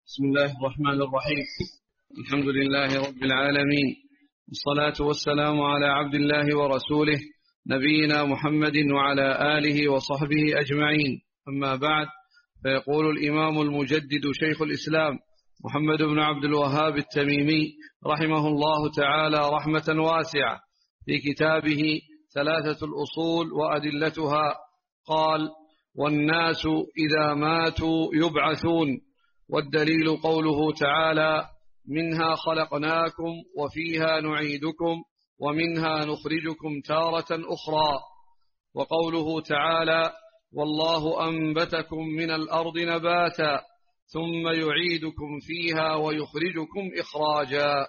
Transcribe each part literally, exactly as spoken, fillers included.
بسم الله الرحمن الرحيم. الحمد لله رب العالمين، والصلاة والسلام على عبد الله ورسوله نبينا محمد وعلى آله وصحبه أجمعين. أما بعد، فيقول الإمام المجدد شيخ الإسلام محمد بن عبد الوهاب التميمي رحمه الله تعالى رحمة واسعة في كتابه ثلاثة الأصول وأدلتها، قال: والناس إذا ماتوا يبعثون. والدليل قوله تعالى: منها خلقناكم وفيها نعيدكم ومنها نخرجكم تارة أخرى. وقوله تعالى: والله أنبتكم من الأرض نباتا ثم يعيدكم فيها ويخرجكم إخراجا.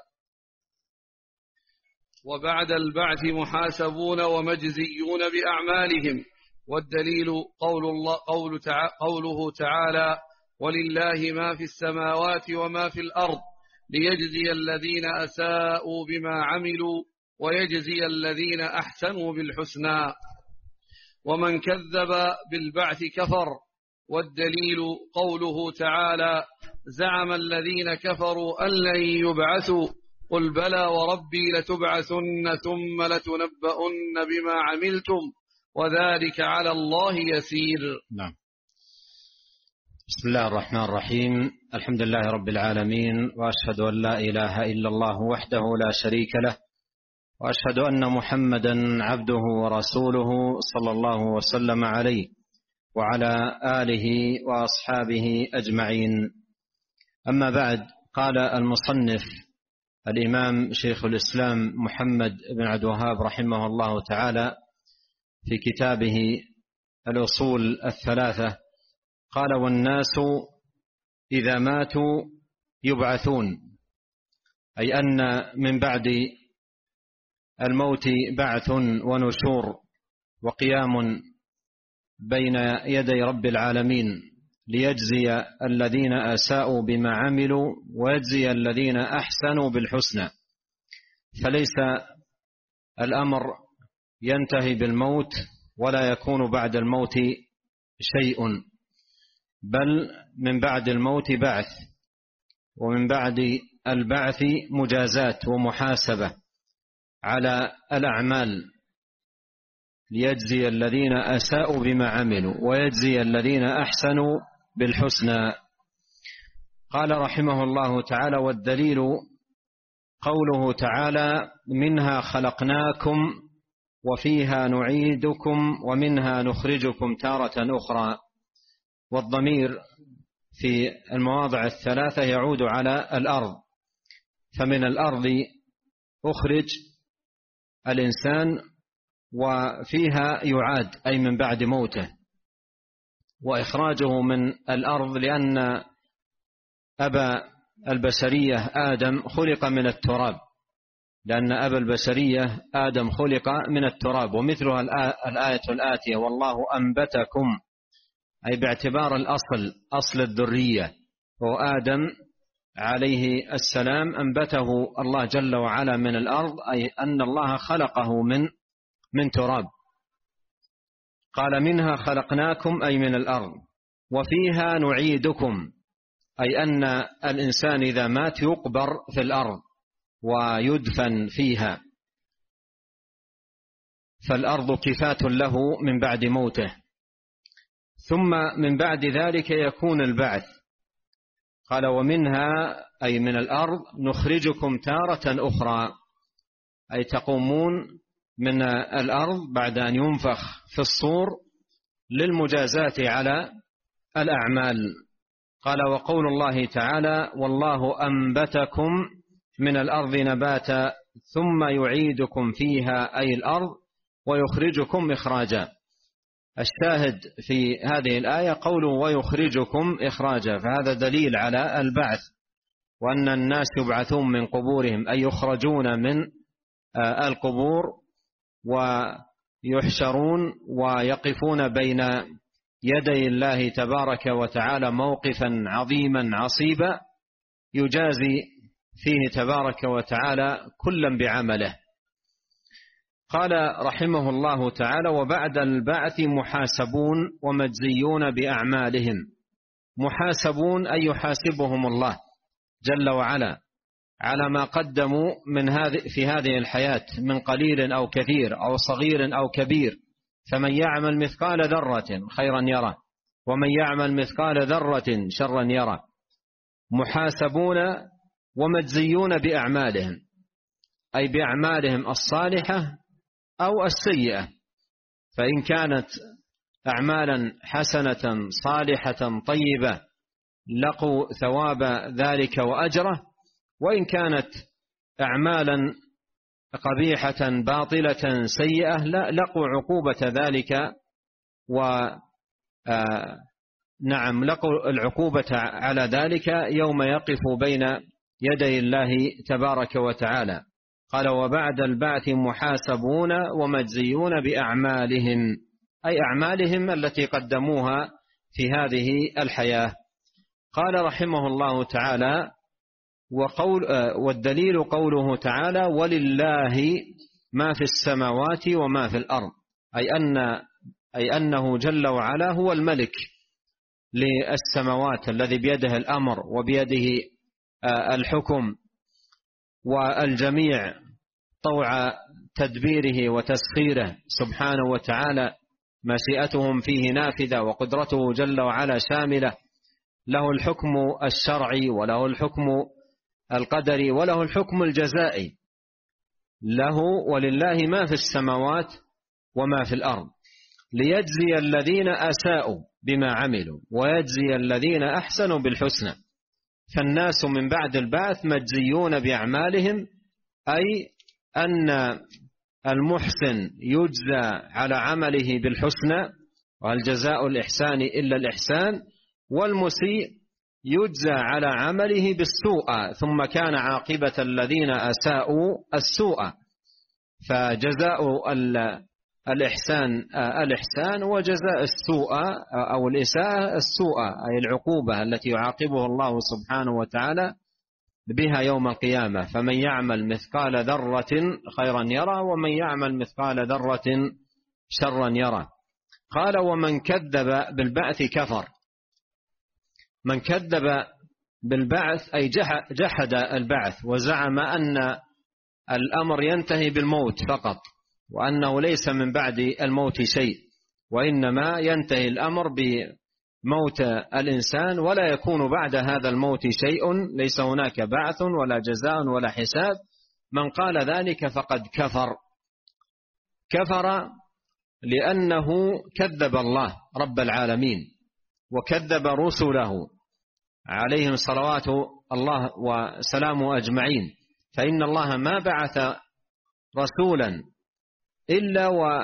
وبعد البعث محاسبون ومجزيون بأعمالهم. والدليل قول الله قول تع... قوله تعالى: ولله ما في السماوات وما في الأرض ليجزي الذين أساءوا بما عملوا ويجزي الذين أحسنوا بالحسنى. ومن كذب بالبعث كفر. والدليل قوله تعالى: زعم الذين كفروا أن لن يبعثوا قل بلى وربي لتبعثن ثم لتنبؤن بما عملتم وذلك على الله يسير. نعم. بسم الله الرحمن الرحيم. الحمد لله رب العالمين، وأشهد أن لا إله إلا الله وحده لا شريك له، وأشهد أن محمدا عبده ورسوله صلى الله وسلم عليه وعلى آله وأصحابه أجمعين. أما بعد، قال المصنف الإمام شيخ الإسلام محمد بن عبد الوهاب رحمه الله تعالى في كتابه الأصول الثلاثة، قال: والناس إذا ماتوا يبعثون، أي أن من بعد الموت بعث ونشور وقيام بين يدي رب العالمين ليجزي الذين أساءوا بما عملوا ويجزي الذين أحسنوا بالحسنى. فليس الأمر ينتهي بالموت ولا يكون بعد الموت شيء، بل من بعد الموت بعث، ومن بعد البعث مجازات ومحاسبة على الأعمال ليجزي الذين أساءوا بما عملوا ويجزي الذين أحسنوا بالحسنى. قال رحمه الله تعالى: والدليل قوله تعالى: منها خلقناكم وفيها نعيدكم ومنها نخرجكم تارة أخرى. والضمير في المواضع الثلاثة يعود على الأرض، فمن الأرض أخرج الإنسان وفيها يعاد، أي من بعد موته. وإخراجه من الأرض لأن أبا البشرية آدم خلق من التراب، لأن أبا البشرية آدم خلق من التراب. ومثلها الآية الآتية: والله أنبتكم، أي باعتبار الأصل، أصل الذرية، وآدم عليه السلام أنبته الله جل وعلا من الأرض، أي أن الله خلقه من من تراب. قال: منها خلقناكم، أي من الأرض، وفيها نعيدكم، أي أن الإنسان إذا مات يقبر في الأرض ويدفن فيها، فالأرض كفاة له من بعد موته. ثم من بعد ذلك يكون البعث. قال: ومنها، أي من الأرض، نخرجكم تارة أخرى، أي تقومون من الأرض بعد أن ينفخ في الصور للمجازاة على الأعمال. قال: وقول الله تعالى: والله أنبتكم من الأرض نباتا ثم يعيدكم فيها، أي الأرض، ويخرجكم إخراجا. الشاهد في هذه الآية قوله ويخرجكم إخراجا، فهذا دليل على البعث، وأن الناس يبعثون من قبورهم، أي يخرجون من القبور ويحشرون ويقفون بين يدي الله تبارك وتعالى موقفا عظيما عصيبا يجازي فيه تبارك وتعالى كلا بعمله. قال رحمه الله تعالى: وبعد البعث محاسبون ومجزيون بأعمالهم. محاسبون أي يحاسبهم الله جل وعلا على ما قدموا من هذه في هذه الحياة من قليل أو كثير أو صغير أو كبير. فمن يعمل مثقال ذرة خيرا يره ومن يعمل مثقال ذرة شرا يره. محاسبون ومجزيون بأعمالهم أي بأعمالهم الصالحة أو السيئة، فإن كانت أعمالا حسنة صالحة طيبة لقوا ثواب ذلك وأجره، وإن كانت أعمالا قبيحة باطلة سيئة لقوا عقوبة ذلك و نعم لقوا العقوبة على ذلك يوم يقف بين يدي الله تبارك وتعالى. قال وبعد البعث محاسبون ومجزيون بأعمالهم أي أعمالهم التي قدموها في هذه الحياة. قال رحمه الله تعالى وقول والدليل قوله تعالى ولله ما في السماوات وما في الأرض، أي أن أي أنه جل وعلا هو الملك للسماوات الذي بيده الأمر وبيده الحكم والجميع طوع تدبيره وتسخيره سبحانه وتعالى، مشيئتهم فيه نافذة وقدرته جل وعلا شاملة، له الحكم الشرعي وله الحكم القدري وله الحكم الجزائي. له ولله ما في السماوات وما في الأرض ليجزي الذين أساءوا بما عملوا ويجزي الذين أحسنوا بالحسنى. فالناس من بعد البعث مجزيون بأعمالهم، أي أن المحسن يجزى على عمله بالحسنى وهل جزاء الإحسان إلا الإحسان، والمسيء يجزى على عمله بالسوء ثم كان عاقبة الذين أساءوا السوء. فجزاء الإحسان الإحسان وجزاء السوء أو الإساءة السوء، أي العقوبة التي يعاقبه الله سبحانه وتعالى بها يوم القيامة. فمن يعمل مثقال ذرة خيرا يرى ومن يعمل مثقال ذرة شرا يرى. قال ومن كذب بالبعث كفر. من كذب بالبعث أي جحد البعث وزعم أن الأمر ينتهي بالموت فقط وأنه ليس من بعد الموت شيء، وإنما ينتهي الأمر بموت الإنسان ولا يكون بعد هذا الموت شيء، ليس هناك بعث ولا جزاء ولا حساب. من قال ذلك فقد كفر. كفر لأنه كذب الله رب العالمين وكذب رسله عليهم صلوات الله وسلامه أجمعين. فإن الله ما بعث رسولا إلا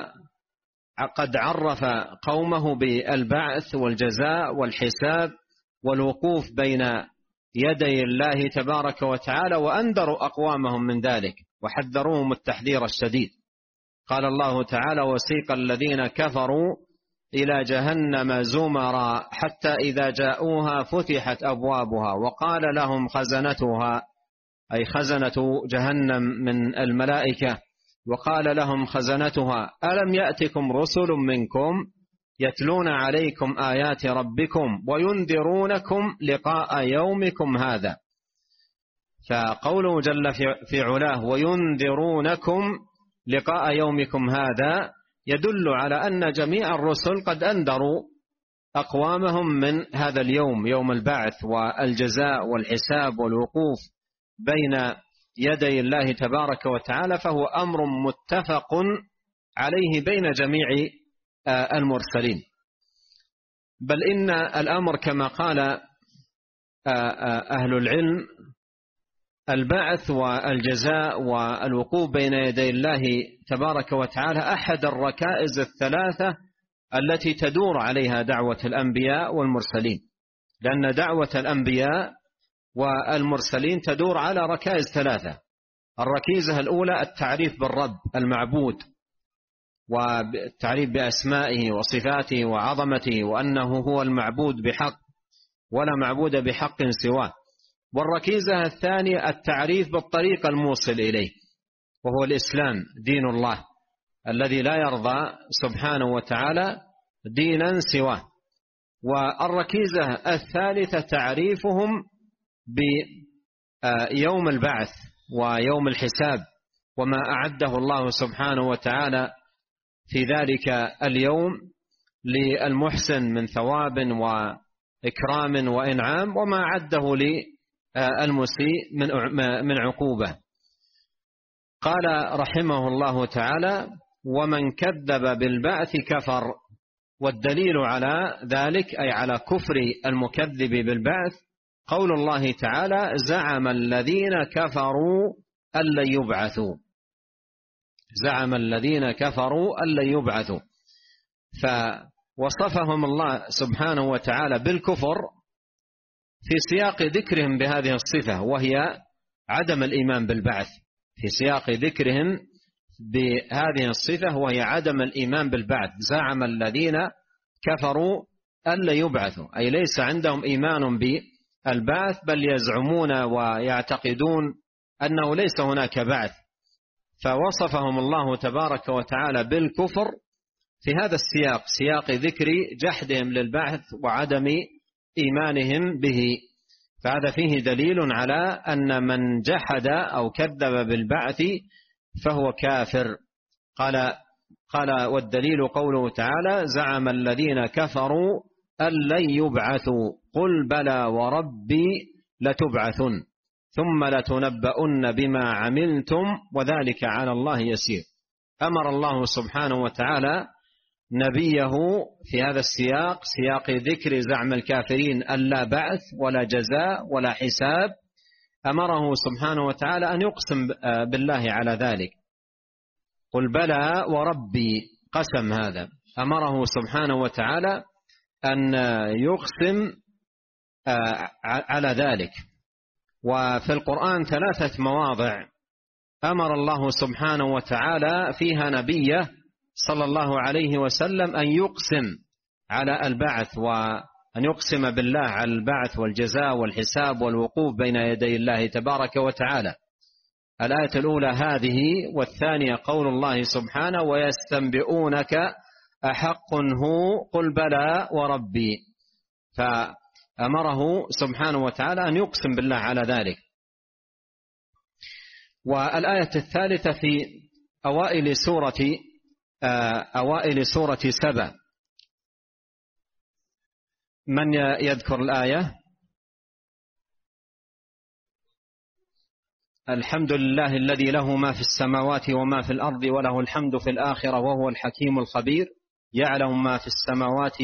وقد عرف قومه بالبعث والجزاء والحساب والوقوف بين يدي الله تبارك وتعالى، وأنذروا أقوامهم من ذلك وحذروهم التحذير الشديد. قال الله تعالى وسيق الذين كفروا إلى جهنم زمرا حتى إذا جاءوها فتحت أبوابها وقال لهم خزنتها أي خزنة جهنم من الملائكة وقال لهم خزنتها ألم يأتكم رسل منكم يتلون عليكم آيات ربكم وينذرونكم لقاء يومكم هذا. فقوله جل في علاه وينذرونكم لقاء يومكم هذا يدل على أن جميع الرسل قد أنذروا أقوامهم من هذا اليوم، يوم البعث والجزاء والحساب والوقوف بين يدي الله تبارك وتعالى، فهو أمر متفق عليه بين جميع المرسلين. بل إن الأمر كما قال أهل العلم البعث والجزاء والوقوف بين يدي الله تبارك وتعالى أحد الركائز الثلاثة التي تدور عليها دعوة الأنبياء والمرسلين، لأن دعوة الأنبياء والمرسلين تدور على ركائز ثلاثة. الركيزة الأولى التعريف بالرب المعبود والتعريف بأسمائه وصفاته وعظمته وأنه هو المعبود بحق ولا معبود بحق سواه. والركيزة الثانية التعريف بالطريق الموصل إليه وهو الإسلام دين الله الذي لا يرضى سبحانه وتعالى دينا سواه. والركيزة الثالثة تعريفهم بيوم البعث ويوم الحساب وما أعده الله سبحانه وتعالى في ذلك اليوم للمحسن من ثواب وإكرام وإنعام، وما أعده للمسيء من عقوبة. قال رحمه الله تعالى: ومن كذب بالبعث كفر. والدليل على ذلك أي على كفر المكذب بالبعث قول الله تعالى: زعم الذين كفروا أن لن يبعثوا. زعم الذين كفروا أن لن يبعثوا، فوصفهم الله سبحانه وتعالى بالكفر في سياق ذكرهم بهذه الصفة، وهي عدم الإيمان بالبعث. في سياق ذكرهم بهذه الصفة وهي عدم الإيمان بالبعث. زعم الذين كفروا أن لا يبعثوا، أي ليس عندهم إيمان بالبعث، بل يزعمون ويعتقدون أنه ليس هناك بعث. فوصفهم الله تبارك وتعالى بالكفر في هذا السياق، سياق ذكر جحدهم للبعث وعدم إيمانهم به. فهذا فيه دليل على أن من جحد أو كذب بالبعث فهو كافر. قال قال والدليل قوله تعالى: زعم الذين كفروا أن لن يبعثوا قل بلى وربي لتبعثن ثم لتنبؤن بما عملتم وذلك على الله يسير. أمر الله سبحانه وتعالى نبيه في هذا السياق، سياق ذكر زعم الكافرين أن لا بعث ولا جزاء ولا حساب، أمره سبحانه وتعالى أن يقسم بالله على ذلك. قل بلى وربي، قسم هذا، أمره سبحانه وتعالى أن يقسم على ذلك. وفي القرآن ثلاثة مواضع أمر الله سبحانه وتعالى فيها نبيه صلى الله عليه وسلم أن يقسم على البعث، وأن يقسم بالله على البعث والجزاء والحساب والوقوف بين يدي الله تبارك وتعالى. الآية الأولى هذه، والثانية قول الله سبحانه: ويستنبئونك أحق هو قل بلى وربي. فأمره سبحانه وتعالى أن يقسم بالله على ذلك. والآية الثالثة في أوائل سورة أوائل سورة سبأ. من يذكر الآية؟ الحمد لله الذي له ما في السماوات وما في الأرض وله الحمد في الآخرة وهو الحكيم الخبير يعلم ما في السماوات.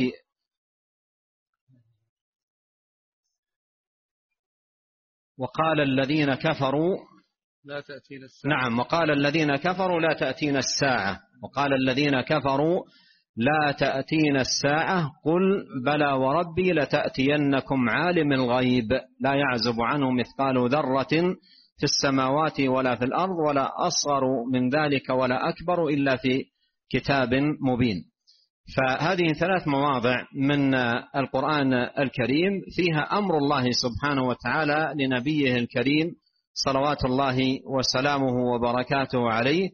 وقال الذين كفروا لا تأتينا الساعة. نعم، وقال الذين كفروا لا تأتينا الساعة. وقال الذين كفروا لا تأتينا الساعة قل بلى وربي لتأتينكم عالم الغيب لا يعزب عنه مثقال ذرة في السماوات ولا في الأرض ولا أصغر من ذلك ولا أكبر إلا في كتاب مبين. فهذه ثلاث مواضع من القرآن الكريم فيها أمر الله سبحانه وتعالى لنبيه الكريم صلوات الله وسلامه وبركاته عليه،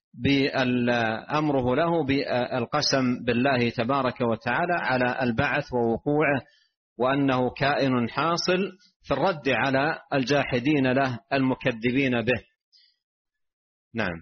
بأمره له بالقسم بالله تبارك وتعالى على البعث ووقوعه، وأنه كائن حاصل، في الرد على الجاحدين له المكذبين به. نعم.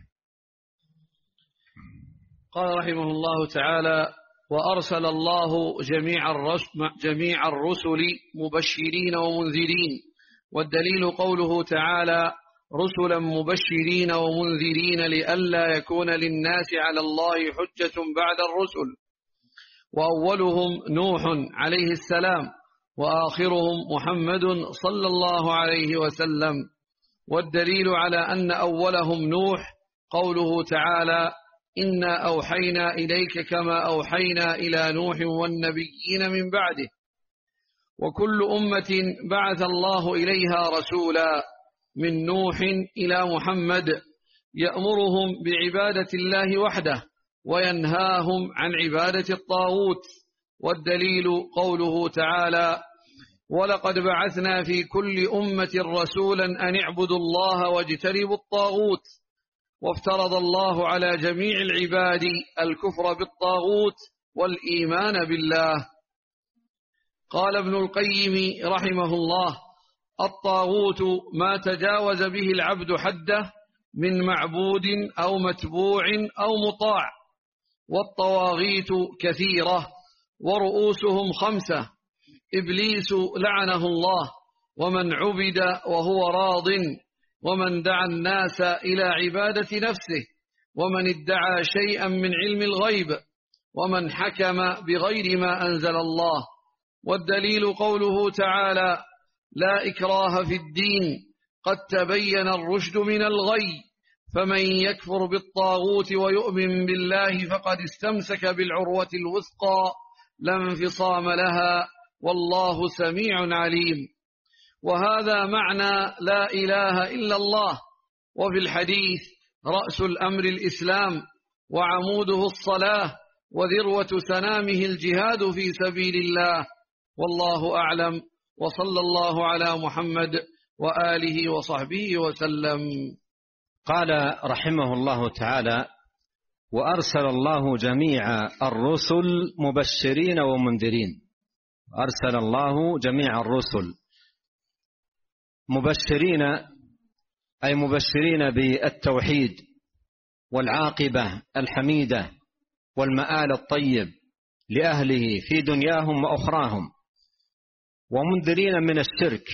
قال رحمه الله تعالى: وأرسل الله جميع الرسل, جميع الرسل مبشرين ومنذرين. والدليل قوله تعالى: رسلا مبشرين ومنذرين لئلا يكون للناس على الله حجة بعد الرسل. وأولهم نوح عليه السلام، وآخرهم محمد صلى الله عليه وسلم. والدليل على أن أولهم نوح قوله تعالى: إنا أوحينا إليك كما أوحينا إلى نوح والنبيين من بعده. وكل أمة بعث الله إليها رسولا من نوح إلى محمد يأمرهم بعبادة الله وحده وينهاهم عن عبادة الطاغوت. والدليل قوله تعالى: ولقد بعثنا في كل أمة رسولا أن اعبدوا الله واجتنبوا الطاغوت. وافترض الله على جميع العباد الكفر بالطاغوت والإيمان بالله. قال ابن القيم رحمه الله: الطاغوت ما تجاوز به العبد حده من معبود أو متبوع أو مطاع، والطواغيت كثيرة ورؤوسهم خمسة: إبليس لعنه الله، ومن عبد وهو راض، ومن دعا الناس إلى عبادة نفسه، ومن ادعى شيئا من علم الغيب، ومن حكم بغير ما أنزل الله. والدليل قوله تعالى: لا إكراه في الدين قد تبين الرشد من الغي، فمن يكفر بالطاغوت ويؤمن بالله فقد استمسك بالعروة الوثقى لا انفصام لها، والله سميع عليم. وهذا معنى لا إله إلا الله. وفي الحديث: رأس الأمر الإسلام، وعموده الصلاة، وذروة سنامه الجهاد في سبيل الله. والله أعلم، وصلى الله على محمد وآله وصحبه وسلم. قال رحمه الله تعالى: وأرسل الله جميع الرسل مبشرين ومنذرين. أرسل الله جميع الرسل مبشرين، أي مبشرين بالتوحيد والعاقبة الحميدة والمآل الطيب لأهله في دنياهم وأخراهم، ومنذرين من الشرك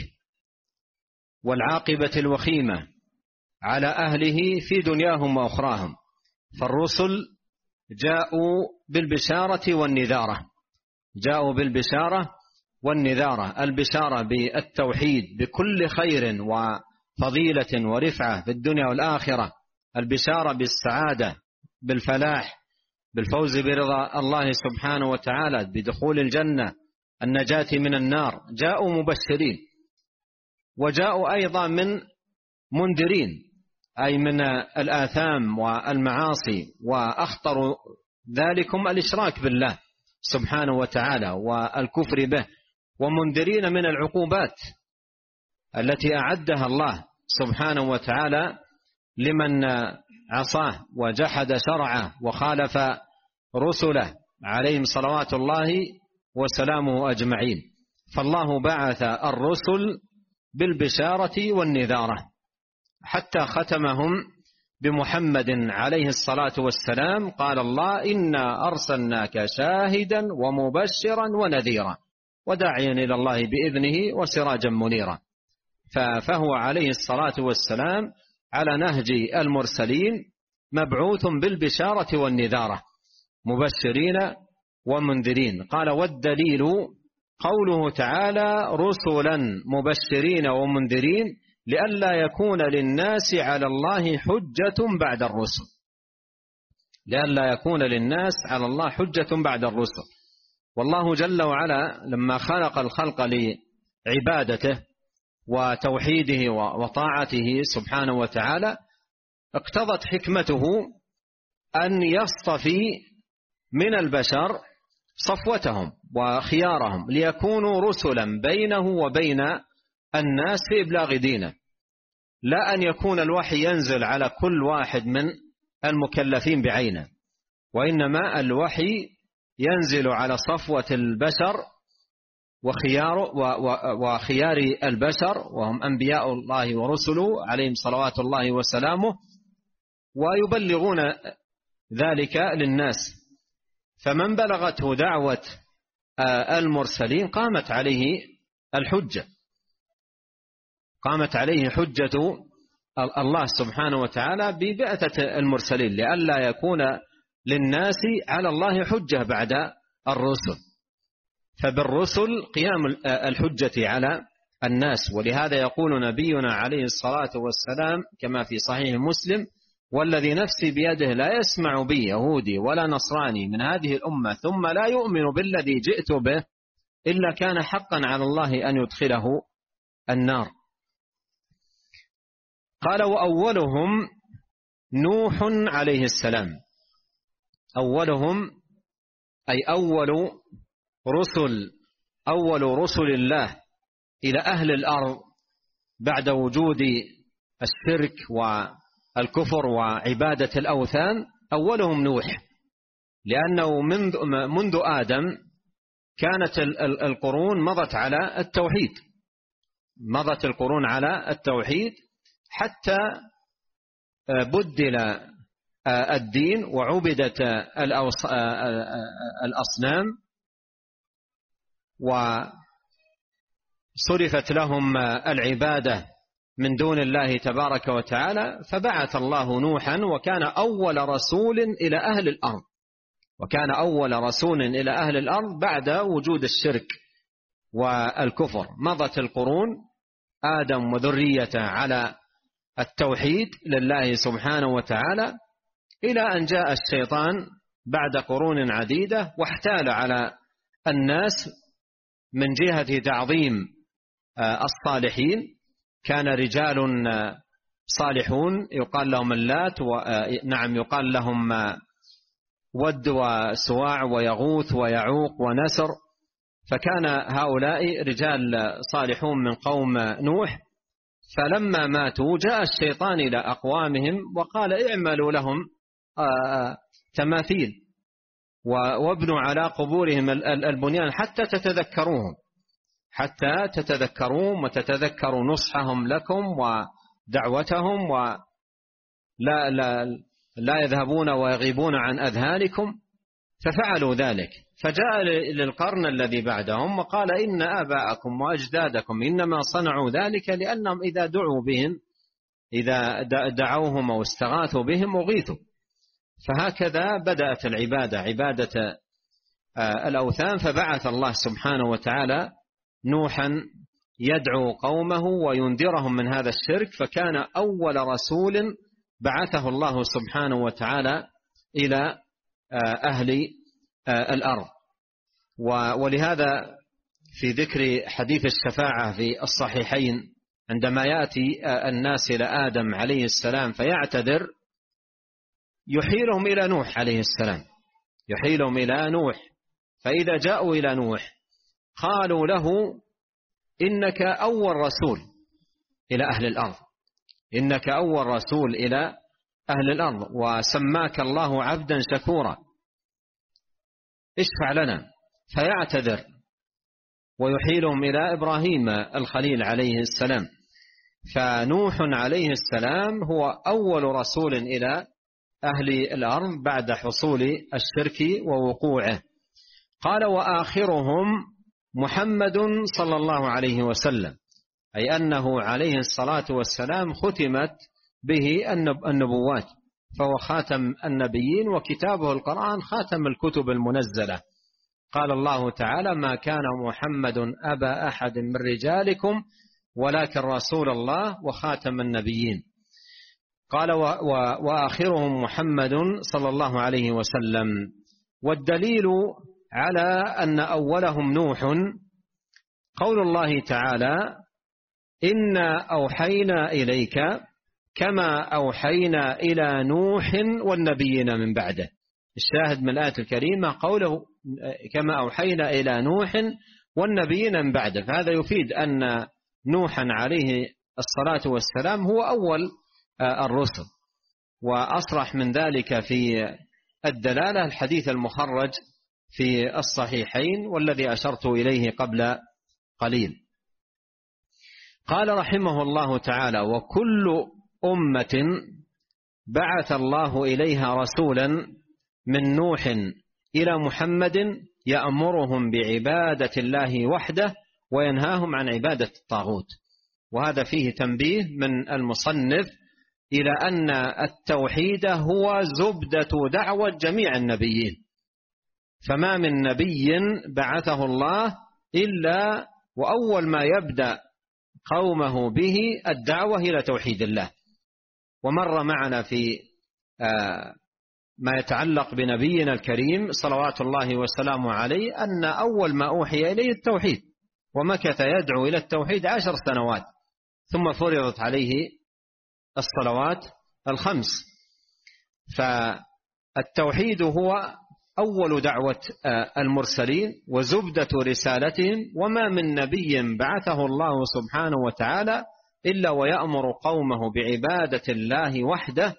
والعاقبة الوخيمة على أهله في دنياهم وأخراهم. فالرسل جاءوا بالبشارة والنذارة، جاءوا بالبشارة والنذارة. البشارة بالتوحيد بكل خير وفضيلة ورفعة في الدنيا والآخرة، البشارة بالسعادة بالفلاح بالفوز برضا الله سبحانه وتعالى بدخول الجنة، النجاة من النار. جاءوا مبشرين، وجاءوا أيضا من منذرين، أي من الآثام والمعاصي، وأخطر ذلكم الإشراك بالله سبحانه وتعالى والكفر به، ومنذرين من العقوبات التي أعدها الله سبحانه وتعالى لمن عصاه وجحد شرعه وخالف رسله عليهم صلوات الله وسلامه أجمعين. فالله بعث الرسل بالبشارة والنذارة، حتى ختمهم بمحمد عليه الصلاة والسلام. قال الله: إنا أرسلناك شاهدا ومبشرا ونذيرا وداعيا إلى الله بإذنه وسراجا منيرا. فهو عليه الصلاة والسلام على نهج المرسلين مبعوث بالبشارة والنذارة، مبشرين ومنذرين. قال: والدليل قوله تعالى: رسلا مبشرين ومنذرين لئلا يكون للناس على الله حجة بعد الرسل. لئلا يكون للناس على الله حجة بعد الرسل. والله جل وعلا لما خلق الخلق لعبادته وتوحيده وطاعته سبحانه وتعالى، اقتضت حكمته أن يصطفي من البشر صفوتهم وخيارهم ليكونوا رسلا بينه وبين الناس في إبلاغ دينه، لا أن يكون الوحي ينزل على كل واحد من المكلفين بعينه، وإنما الوحي ينزل على صفوة البشر وخيار وخيار البشر، وهم أنبياء الله ورسله عليهم صلوات الله وسلامه، ويبلغون ذلك للناس. فمن بلغته دعوة المرسلين قامت عليه الحجة، قامت عليه حجة الله سبحانه وتعالى ببعثة المرسلين، لئلا يكون للناس على الله حجة بعد الرسل. فبالرسل قيام الحجة على الناس. ولهذا يقول نبينا عليه الصلاة والسلام كما في صحيح مسلم: والذي نفسي بيده لا يسمع بي يهودي ولا نصراني من هذه الأمة ثم لا يؤمن بالذي جئت به إلا كان حقا على الله أن يدخله النار. قال: وأولهم نوح عليه السلام. أولهم أي أول رسل أول رسل الله إلى أهل الأرض بعد وجود الشرك والكفر وعبادة الأوثان، أولهم نوح، لأنه منذ, منذ آدم كانت القرون مضت على التوحيد، مضت القرون على التوحيد حتى بدل الدين وعبدت الأصنام وصرفت لهم العبادة من دون الله تبارك وتعالى، فبعث الله نوحا وكان أول رسول إلى أهل الأرض، وكان أول رسول إلى أهل الأرض بعد وجود الشرك والكفر. مضت القرون آدم وذريته على التوحيد لله سبحانه وتعالى، إلى أن جاء الشيطان بعد قرون عديدة واحتال على الناس من جهة تعظيم الصالحين. كان رجال صالحون يقال لهم اللات، ونعم يقال لهم ود وسواع ويغوث ويعوق ونسر، فكان هؤلاء رجال صالحون من قوم نوح، فلما ماتوا جاء الشيطان إلى أقوامهم وقال اعملوا لهم تماثيل وابنوا على قبورهم البنيان حتى تتذكروهم، حتى تتذكروهم وتتذكروا نصحهم لكم ودعوتهم، ولا لا لا يذهبون ويغيبون عن أذهانكم. ففعلوا ذلك، فجاء للقرن الذي بعدهم وقال إن آباءكم وأجدادكم إنما صنعوا ذلك لأنهم إذا دعوا بهم، إذا دعوهم أو استغاثوا بهم أغيثوا. فهكذا بدأت العبادة، عبادة الأوثان. فبعث الله سبحانه وتعالى نوحا يدعو قومه وينذرهم من هذا الشرك، فكان أول رسول بعثه الله سبحانه وتعالى إلى أهل الأرض. ولهذا في ذكر حديث الشفاعة في الصحيحين عندما يأتي الناس إلى آدم عليه السلام فيعتذر يحيلهم إلى نوح عليه السلام، يحيلهم إلى نوح. فإذا جاءوا إلى نوح قالوا له إنك أول رسول إلى أهل الأرض، إنك أول رسول إلى أهل الأرض، وسماك الله عبدا شكورا، اشفع لنا. فيعتذر ويحيلهم إلى إبراهيم الخليل عليه السلام. فنوح عليه السلام هو أول رسول إلى أهل الأرض بعد حصول الشرك ووقوعه. قال وآخرهم محمد صلى الله عليه وسلم، أي أنه عليه الصلاة والسلام ختمت به النبوات، فهو خاتم النبيين، وكتابه القرآن خاتم الكتب المنزلة. قال الله تعالى ما كان محمد أبا أحد من رجالكم ولكن رسول الله وخاتم النبيين. قال وآخرهم محمد صلى الله عليه وسلم. والدليل على أن أولهم نوح قول الله تعالى إنا أوحينا إليك كما أوحينا إلى نوح والنبيين من بعده. الشاهد من الآية الكريمة قوله كما أوحينا إلى نوح والنبيين من بعده، فهذا يفيد أن نوحا عليه الصلاة والسلام هو أول الرسل. وأصرح من ذلك في الدلالة الحديث المخرج في الصحيحين والذي أشرت إليه قبل قليل. قال رحمه الله تعالى وكل أمة بعث الله إليها رسولا من نوح إلى محمد يأمرهم بعبادة الله وحده وينهاهم عن عبادة الطاغوت. وهذا فيه تنبيه من المصنف إلى أن التوحيد هو زبدة دعوة جميع النبيين، فما من نبي بعثه الله إلا وأول ما يبدأ قومه به الدعوة إلى توحيد الله. ومر معنا في ما يتعلق بنبينا الكريم صلوات الله وسلامه عليه أن أول ما أوحي إليه التوحيد، ومكث يدعو إلى التوحيد عشر سنوات ثم فرضت عليه الصلوات الخمس. فالتوحيد هو أول دعوة المرسلين وزبدة رسالتهم، وما من نبي بعثه الله سبحانه وتعالى إلا ويأمر قومه بعبادة الله وحده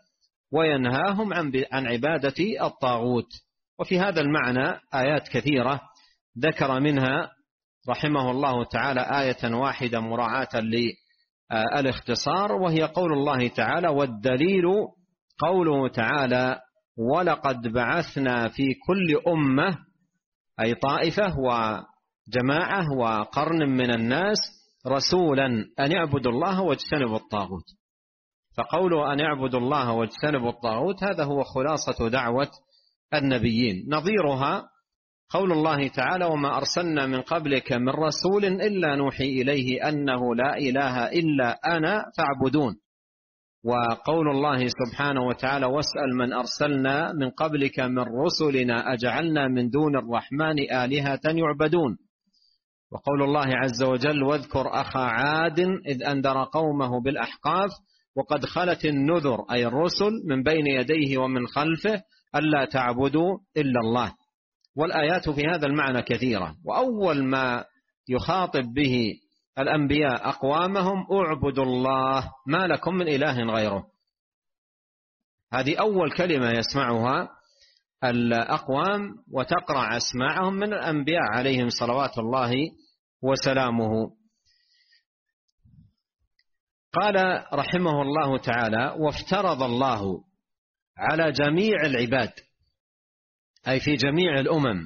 وينهاهم عن عبادة الطاغوت. وفي هذا المعنى آيات كثيرة ذكر منها رحمه الله تعالى آية واحدة مراعاة للاختصار، وهي قول الله تعالى: والدليل قوله تعالى: ولقد بعثنا في كل أمة، أي طائفة وجماعة وقرن من الناس، رسولا أن يعبدوا الله واجتنبوا الطاغوت. فقوله أن يعبدوا الله واجتنبوا الطاغوت هذا هو خلاصة دعوة النبيين. نظيرها قول الله تعالى: وما أرسلنا من قبلك من رسول إلا نوحي إليه أنه لا إله إلا أنا فاعبدون. وقول الله سبحانه وتعالى: واسأل من أرسلنا من قبلك من رسلنا أجعلنا من دون الرحمن آلهة يعبدون. وقول الله عز وجل: واذكر أخا عاد إذ أنذر قومه بالأحقاف وقد خلت النذر، أي الرسل، من بين يديه ومن خلفه ألا تعبدوا إلا الله. والآيات في هذا المعنى كثيرة. وأول ما يخاطب به الأنبياء أقوامهم: اعبدوا الله ما لكم من إله غيره. هذه أول كلمة يسمعها الأقوام وتقرع أسماعهم من الأنبياء عليهم صلوات الله وسلامه. قال رحمه الله تعالى: وافترض الله على جميع العباد، أي في جميع الأمم،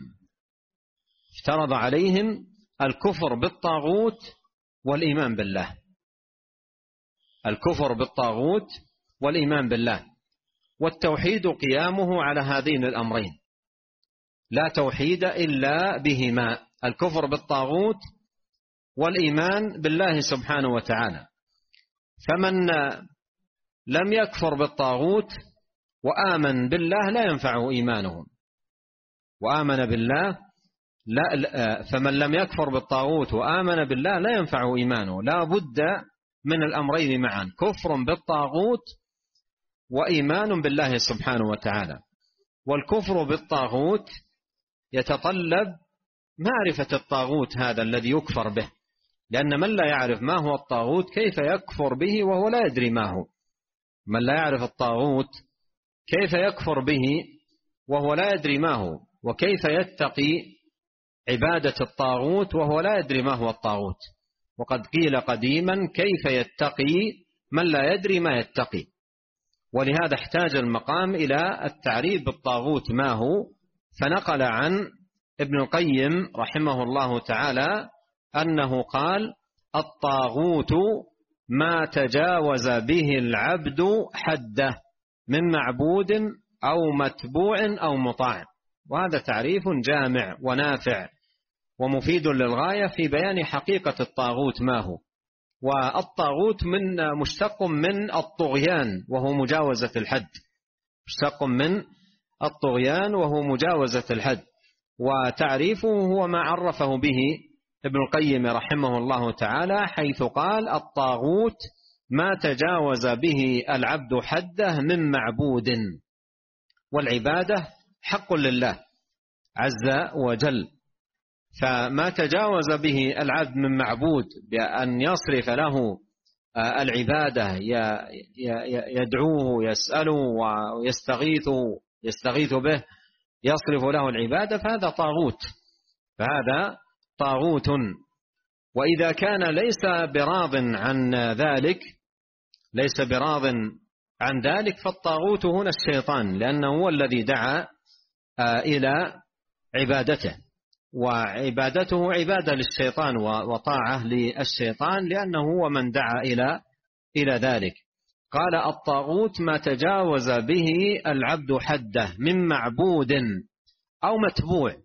افترض عليهم الكفر بالطاغوت والإيمان بالله. الكفر بالطاغوت والإيمان بالله، والتوحيد قيامه على هذين الأمرين، لا توحيد إلا بهما: الكفر بالطاغوت والإيمان بالله سبحانه وتعالى. فمن لم يكفر بالطاغوت وآمن بالله لا ينفعه إيمانه، وآمن بالله لا فمن لم يكفر بالطاغوت وآمن بالله لا ينفعه إيمانه. لا بد من الأمرين معا: كفر بالطاغوت وإيمان بالله سبحانه وتعالى. والكفر بالطاغوت يتطلب معرفة الطاغوت هذا الذي يكفر به، لأن من لا يعرف ما هو الطاغوت كيف يكفر به وهو لا يدري ما هو؟ من لا يعرف الطاغوت كيف يكفر به وهو لا يدري ما هو؟ وكيف يتقي عبادة الطاغوت وهو لا يدري ما هو الطاغوت؟ وقد قيل قديما: كيف يتقي من لا يدري ما يتقي؟ ولهذا احتاج المقام إلى التعريف بالطاغوت ما هو، فنقل عن ابن القيم رحمه الله تعالى أنه قال: الطاغوت ما تجاوز به العبد حده من معبود أو متبوع أو مطاع. وهذا تعريف جامع ونافع ومفيد للغاية في بيان حقيقة الطاغوت ما هو. والطاغوت من مشتق من الطغيان وهو مجاوزة الحد، مشتق من الطغيان وهو مجاوزة الحد. وتعريفه هو ما عرفه به ابن القيم رحمه الله تعالى، حيث قال: الطاغوت ما تجاوز به العبد حده من معبود. والعبادة حق لله عز وجل، فما تجاوز به العبد من معبود بأن يصرف له العبادة، يدعوه، يسأله ويستغيثه يستغيث به، يصرف له العبادة، فهذا طاغوت، فهذا طاغوت. وإذا كان ليس براض عن ذلك ليس براض عن ذلك فالطاغوت هنا الشيطان، لأنه هو الذي دعا إلى عبادته، وعبادته عبادة للشيطان وطاعة للشيطان، لأنه هو من دعا إلى إلى ذلك. قال: الطاغوت ما تجاوز به العبد حده من معبود أو متبوع،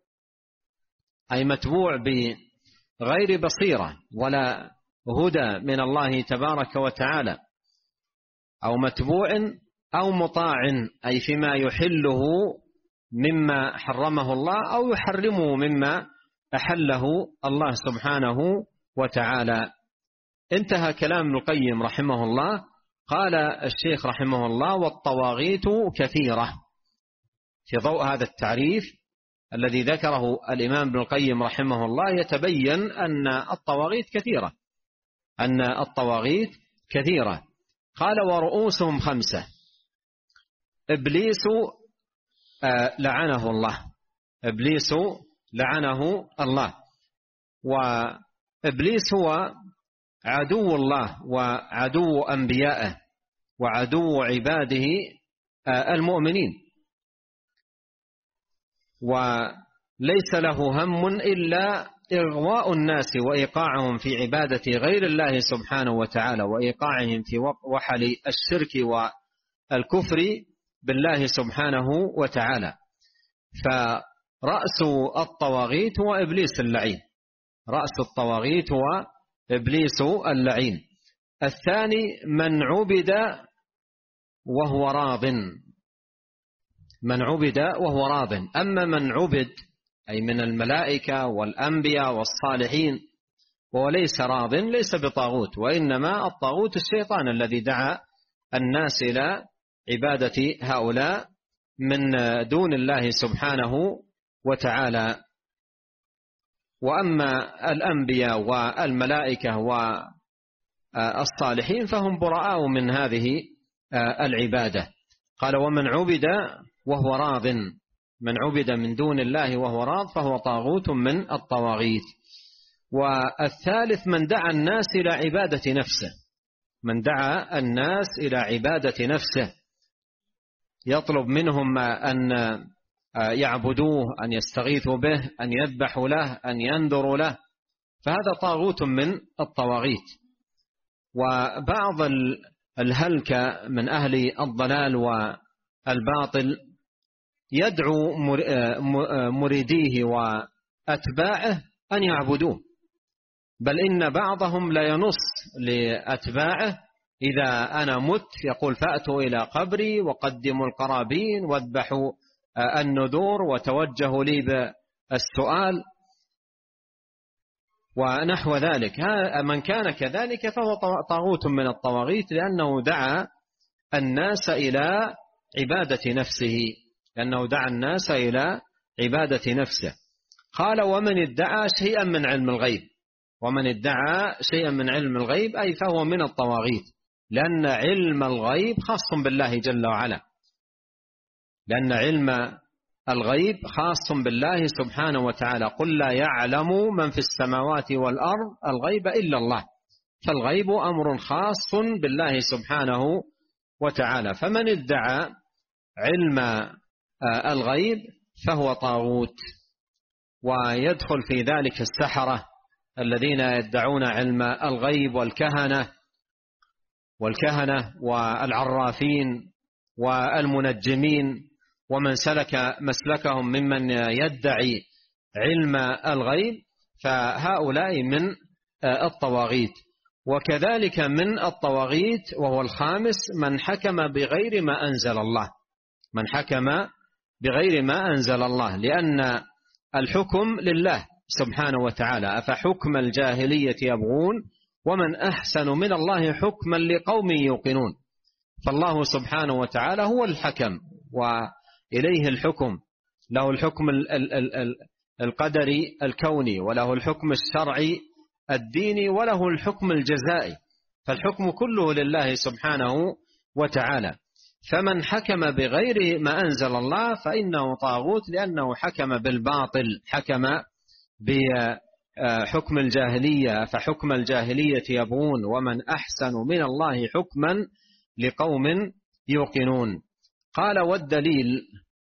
أي متبوع بغير بصيرة ولا هدى من الله تبارك وتعالى، أو متبوع أو مطاع، أي فيما يحله مما حرمه الله أو يحرمه مما أحله الله سبحانه وتعالى. انتهى كلام ابن القيم رحمه الله. قال الشيخ رحمه الله: والطواغيت كثيرة. في ضوء هذا التعريف الذي ذكره الإمام ابن القيم رحمه الله يتبين أن الطواغيت كثيرة أن الطواغيت كثيرة. قال: ورؤوسهم خمسة. إبليس لعنه الله، إبليس لعنه الله. وإبليس هو عدو الله وعدو أنبيائه وعدو عباده المؤمنين، وليس له هم إلا إغواء الناس وإيقاعهم في عبادة غير الله سبحانه وتعالى، وإيقاعهم في وحل الشرك والكفر بالله سبحانه وتعالى. فرأس الطواغيت هو إبليس اللعين، رأس الطواغيت هو إبليس اللعين. الثاني من عبد وهو راض، من عبد وهو راض. أما من عبد أي من الملائكة والأنبياء والصالحين وهو ليس راض ليس بطاغوت، وإنما الطاغوت الشيطان الذي دعا الناس إلى عبادة هؤلاء من دون الله سبحانه وتعالى. وأما الأنبياء والملائكة والصالحين فهم براء من هذه العبادة. قال ومن عبد وهو راض، من عبد من دون الله وهو راض فهو طاغوت من الطواغيت. والثالث من دعا الناس إلى عبادة نفسه، من دعا الناس إلى عبادة نفسه، يطلب منهم أن يعبدوه، أن يستغيثوا به، أن يذبحوا له، أن ينذروا له، فهذا طاغوت من الطواغيت. وبعض الهلكة من أهل الضلال والباطل يدعو مريديه وأتباعه أن يعبدوه، بل إن بعضهم لا ينص لأتباعه إذا أنا مت يقول فأتوا إلى قبري وقدموا القرابين واذبحوا النذور وتوجهوا لي بالسؤال ونحو ذلك. من كان كذلك فهو طاغوت من الطواغيت، لأنه دعا الناس إلى عبادة نفسه، لأنه دعا الناس إلى عبادة نفسه. قال ومن ادعى شيئا من علم الغيب، ومن ادعى شيئا من علم الغيب أي فهو من الطواغيت، لأن علم الغيب خاص بالله جل وعلا، لأن علم الغيب خاص بالله سبحانه وتعالى. قل لا يعلم من في السماوات والأرض الغيب إلا الله، فالغيب أمر خاص بالله سبحانه وتعالى. فمن ادعى علم الغيب فهو طاغوت. ويدخل في ذلك السحرة الذين يدعون علم الغيب والكهنة والكهنة والعرافين والمنجمين ومن سلك مسلكهم ممن يدعي علم الغيب، فهؤلاء من الطواغيت. وكذلك من الطواغيت وهو الخامس من حكم بغير ما أنزل الله، من حكم بغير ما أنزل الله، لأن الحكم لله سبحانه وتعالى. أفحكم الجاهلية يبغون ومن أحسن من الله حكما لقوم يوقنون. فالله سبحانه وتعالى هو الحكم وإليه الحكم، له الحكم القدري الكوني، وله الحكم الشرعي الديني، وله الحكم الجزائي، فالحكم كله لله سبحانه وتعالى. فمن حكم بغير ما أنزل الله فإنه طاغوت، لأنه حكم بالباطل، حكم بحكم الجاهلية، فحكم الجاهلية يبغون ومن أحسن من الله حكما لقوم يوقنون. قال والدليل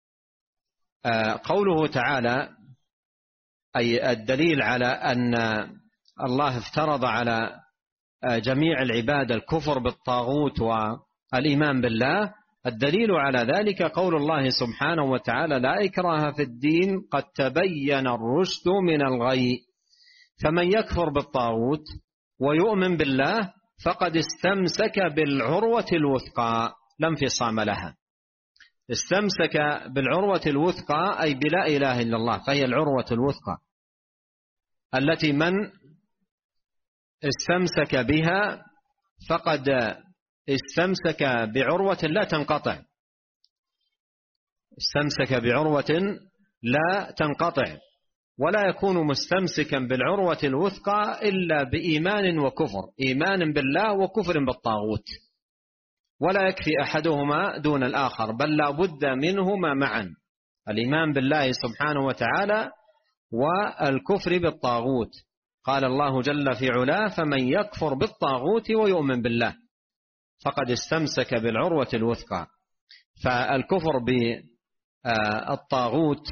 قوله تعالى، أي الدليل على أن الله افترض على جميع العباد الكفر بالطاغوت والإيمان بالله. الدليل على ذلك قول الله سبحانه وتعالى لا إكراه في الدين قد تبين الرشد من الغي، فمن يكفر بالطاغوت ويؤمن بالله فقد استمسك بالعروة الوثقى لا انفصام لها. استمسك بالعروة الوثقى أي بلا إله إلا الله، فهي العروة الوثقى التي من استمسك بها فقد استمسك بعروة لا تنقطع، استمسك بعروة لا تنقطع، ولا يكون مستمسكا بالعروة الوثقى إلا بإيمان وكفر، إيمان بالله وكفر بالطاغوت، ولا يكفي أحدهما دون الآخر، بل لا بد منهما معا. الإيمان بالله سبحانه وتعالى والكفر بالطاغوت. قال الله جل في علاه: فمن يكفر بالطاغوت ويؤمن بالله فقد استمسك بالعروة الوثقى. فالكفر بالطاغوت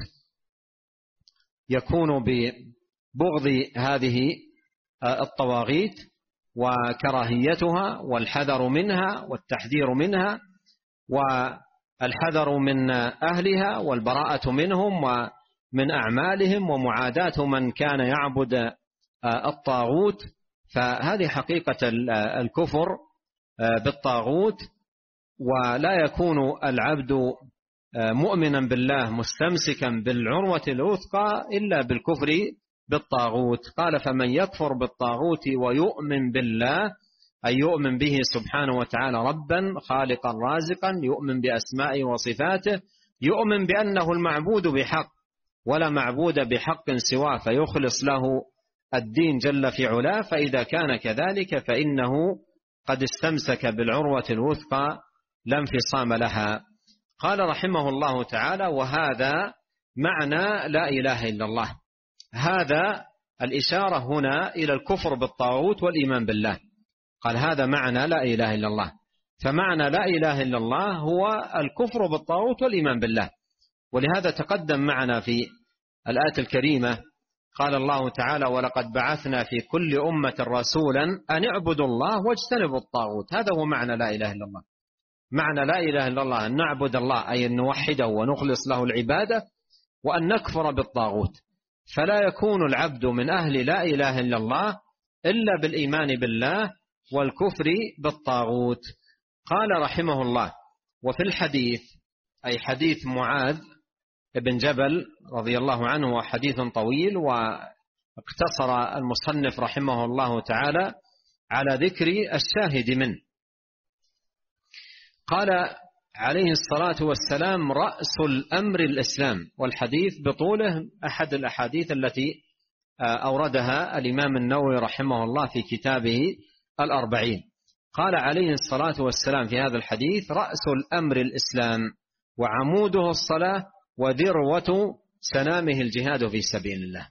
يكون ببغض هذه الطواغيت وكراهيتها والحذر منها والتحذير منها والحذر من أهلها والبراءة منهم ومن أعمالهم ومعاداة من كان يعبد الطاغوت. فهذه حقيقة الكفر بالطاغوت. ولا يكون العبد مؤمنا بالله مستمسكا بالعروة الوثقى إلا بالكفر بالطاغوت. قال: فمن يكفر بالطاغوت ويؤمن بالله، أي يؤمن به سبحانه وتعالى ربا خالقا رازقا، يؤمن بأسمائه وصفاته، يؤمن بأنه المعبود بحق ولا معبود بحق سواه، فيخلص له الدين جل في علاه. فإذا كان كذلك فإنه قد استمسك بالعروة الوثقى لا انفصام لها. قال رحمه الله تعالى: وهذا معنى لا إله إلا الله. هذا الإشارة هنا إلى الكفر بالطاغوت والإيمان بالله. قال: هذا معنى لا إله إلا الله. فمعنى لا إله إلا الله هو الكفر بالطاغوت والإيمان بالله. ولهذا تقدم معنا في الآية الكريمة قال الله تعالى: ولقد بعثنا في كل أمة رسولا أن اعبدوا الله واجتنبوا الطاغوت. هذا هو معنى لا إله إلا الله. معنى لا إله إلا الله أن نعبد الله، أي أن نوحده ونخلص له العبادة، وأن نكفر بالطاغوت. فلا يكون العبد من أهل لا إله إلا الله إلا بالإيمان بالله والكفر بالطاغوت. قال رحمه الله: وفي الحديث، أي حديث معاذ بن جبل رضي الله عنه، وحديث طويل، واقتصر المصنف رحمه الله تعالى على ذكر الشاهد منه. قال عليه الصلاة والسلام: رأس الأمر الإسلام. والحديث بطوله أحد الأحاديث التي أوردها الإمام النووي رحمه الله في كتابه الأربعين. قال عليه الصلاة والسلام في هذا الحديث: رأس الأمر الإسلام وعموده الصلاة وذروة سنامه الجهاد في سبيل الله.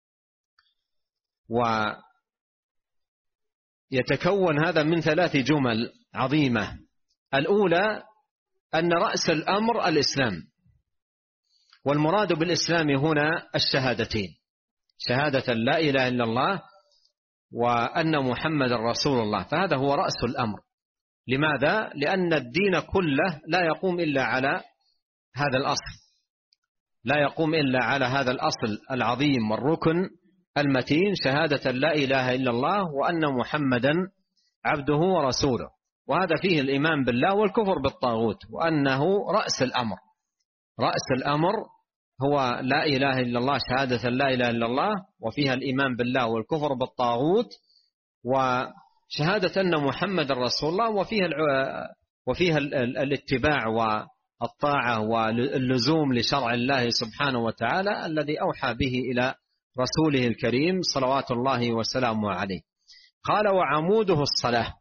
ويتكون هذا من ثلاث جمل عظيمة. الأولى أن رأس الأمر الإسلام، والمراد بالإسلام هنا الشهادتين: شهادة لا إله إلا الله وأن محمد رسول الله. فهذا هو رأس الأمر. لماذا؟ لأن الدين كله لا يقوم إلا على هذا الأصل، لا يقوم إلا على هذا الأصل العظيم والركن المتين: شهادة لا إله إلا الله وأن محمدا عبده ورسوله. وهذا فيه الإيمان بالله والكفر بالطاغوت، وأنه رأس الأمر. رأس الأمر هو لا إله إلا الله، شهادة لا إله إلا الله، وفيها الإيمان بالله والكفر بالطاغوت، وشهادة أن محمد رسول الله، وفيها وفيها الاتباع والطاعة واللزوم لشرع الله سبحانه وتعالى الذي أوحى به إلى رسوله الكريم صلوات الله وسلامه عليه. قال: وعموده الصلاة.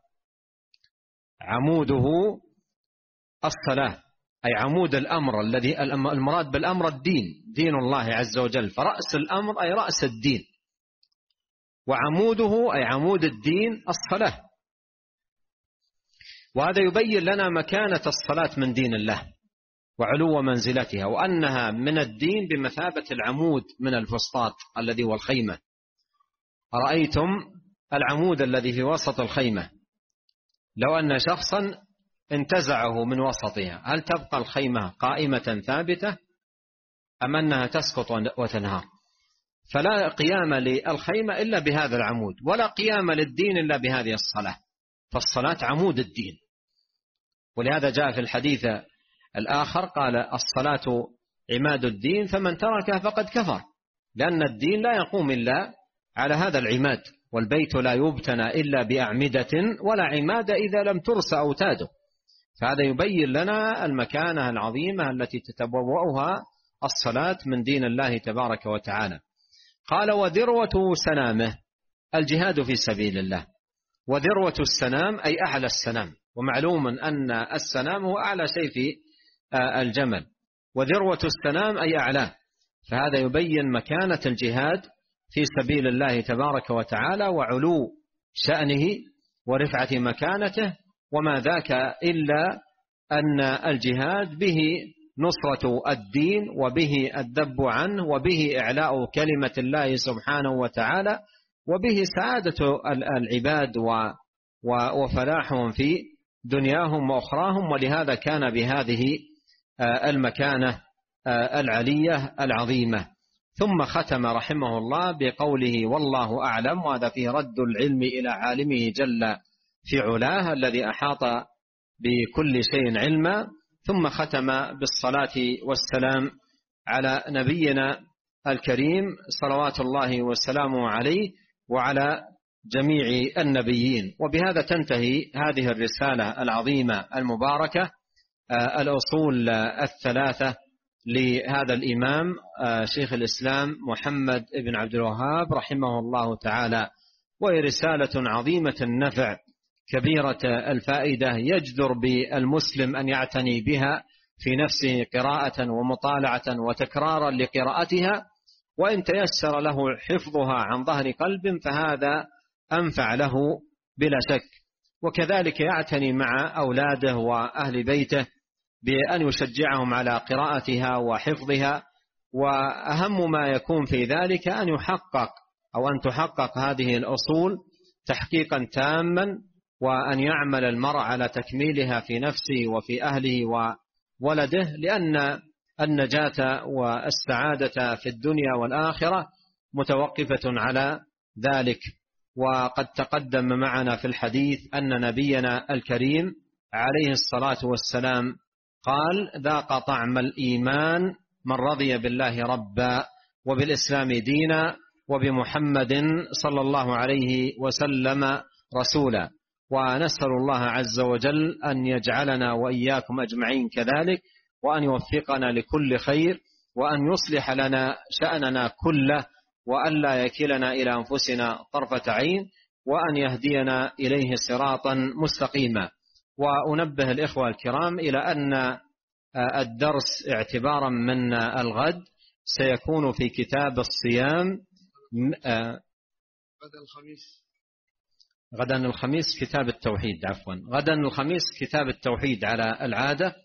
عموده الصلاة، أي عمود الأمر، الذي المراد بالأمر الدين، دين الله عز وجل. فرأس الأمر أي رأس الدين، وعموده أي عمود الدين الصلاة. وهذا يبين لنا مكانة الصلاة من دين الله وعلو منزلتها، وأنها من الدين بمثابة العمود من الفسطاط الذي هو الخيمة. أرأيتم العمود الذي في وسط الخيمة، لو أن شخصا انتزعه من وسطها، هل تبقى الخيمة قائمة ثابتة أم أنها تسقط وتنهار؟ فلا قيام للخيمة إلا بهذا العمود، ولا قيام للدين إلا بهذه الصلاة. فالصلاة عمود الدين. ولهذا جاء في الحديث الآخر قال: الصلاة عماد الدين فمن تركها فقد كفر. لأن الدين لا يقوم إلا على هذا العماد، والبيت لا يبتنى إلا بأعمدة ولا عماد إذا لم ترس أوتاده. فهذا يبين لنا المكانة العظيمة التي تتبوأها الصلاة من دين الله تبارك وتعالى. قال: وذروة سنامه الجهاد في سبيل الله. وذروة السنام أي أعلى السنام، ومعلوم أن السنام هو أعلى شيء في الجمل. وذروة السنام أي أعلاه. فهذا يبين مكانة الجهاد في سبيل الله تبارك وتعالى وعلو شأنه ورفعة مكانته، وما ذاك إلا أن الجهاد به نصرة الدين وبه الذب عنه وبه إعلاء كلمة الله سبحانه وتعالى وبه سعادة العباد وفلاحهم في دنياهم وأخراهم. ولهذا كان بهذه المكانة العلية العظيمة. ثم ختم رحمه الله بقوله والله أعلم، وهذا فيه رد العلم إلى عالمه جل في علاه الذي أحاط بكل شيء علما. ثم ختم بالصلاة والسلام على نبينا الكريم صلوات الله وسلامه عليه وعلى جميع النبيين. وبهذا تنتهي هذه الرسالة العظيمة المباركة، الأصول الثلاثة لهذا الإمام شيخ الإسلام محمد بن عبد الوهاب رحمه الله تعالى، وهي رسالة عظيمة النفع كبيرة الفائدة، يجدر بالمسلم أن يعتني بها في نفسه قراءة ومطالعة وتكرارا لقراءتها، وإن تيسر له حفظها عن ظهر قلب فهذا أنفع له بلا شك. وكذلك يعتني مع أولاده وأهل بيته بأن يشجعهم على قراءتها وحفظها، وأهم ما يكون في ذلك أن يحقق أو أن تحقق هذه الأصول تحقيقا تاما، وأن يعمل المرء على تكميلها في نفسه وفي أهله وولده، لأن النجاة والسعادة في الدنيا والآخرة متوقفة على ذلك. وقد تقدم معنا في الحديث أن نبينا الكريم عليه الصلاة والسلام قال ذاق طعم الإيمان من رضي بالله ربا وبالإسلام دينا وبمحمد صلى الله عليه وسلم رسولا. ونسأل الله عز وجل أن يجعلنا وإياكم أجمعين كذلك، وأن يوفقنا لكل خير، وأن يصلح لنا شأننا كله، وأن لا يكلنا إلى أنفسنا طرفة عين، وأن يهدينا إليه صراطا مستقيما. وأنبه الإخوة الكرام إلى أن الدرس اعتبارا من الغد سيكون في كتاب الصيام غدا الخميس غدا الخميس كتاب التوحيد عفوا غدا الخميس كتاب التوحيد على العادة.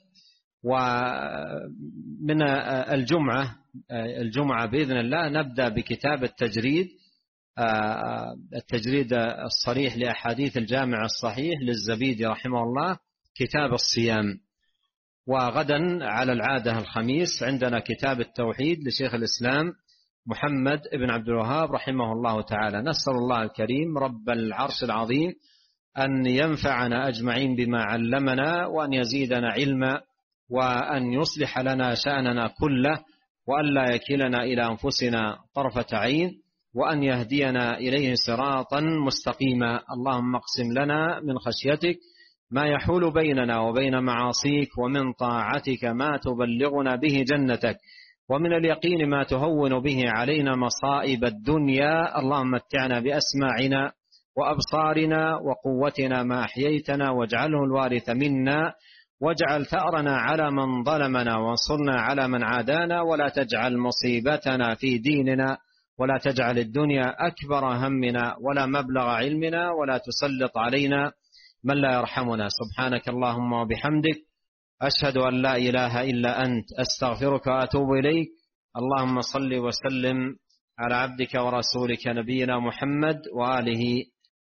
ومن الجمعة الجمعة بإذن الله نبدأ بكتاب التجريد التجريد الصريح لأحاديث الجامع الصحيح للزبيدي رحمه الله كتاب الصيام. وغدا على العادة الخميس عندنا كتاب التوحيد لشيخ الإسلام محمد بن عبد الوهاب رحمه الله تعالى. نسأل الله الكريم رب العرش العظيم أن ينفعنا أجمعين بما علمنا، وأن يزيدنا علما، وأن يصلح لنا شأننا كله، وأن لا يكلنا إلى أنفسنا طرفة عين، وأن يهدينا إليه صراطا مستقيما. اللهم اقسم لنا من خشيتك ما يحول بيننا وبين معاصيك، ومن طاعتك ما تبلغنا به جنتك، ومن اليقين ما تهون به علينا مصائب الدنيا. اللهم متعنا بأسماعنا وأبصارنا وقوتنا ما أحييتنا، واجعله الوارث منا، واجعل ثأرنا على من ظلمنا، وانصرنا على من عادانا، ولا تجعل مصيبتنا في ديننا، ولا تجعل الدنيا أكبر همنا ولا مبلغ علمنا، ولا تسلط علينا من لا يرحمنا. سبحانك اللهم وبحمدك، أشهد أن لا إله إلا أنت، أستغفرك وأتوب إليك. اللهم صل وسلم على عبدك ورسولك نبينا محمد وآله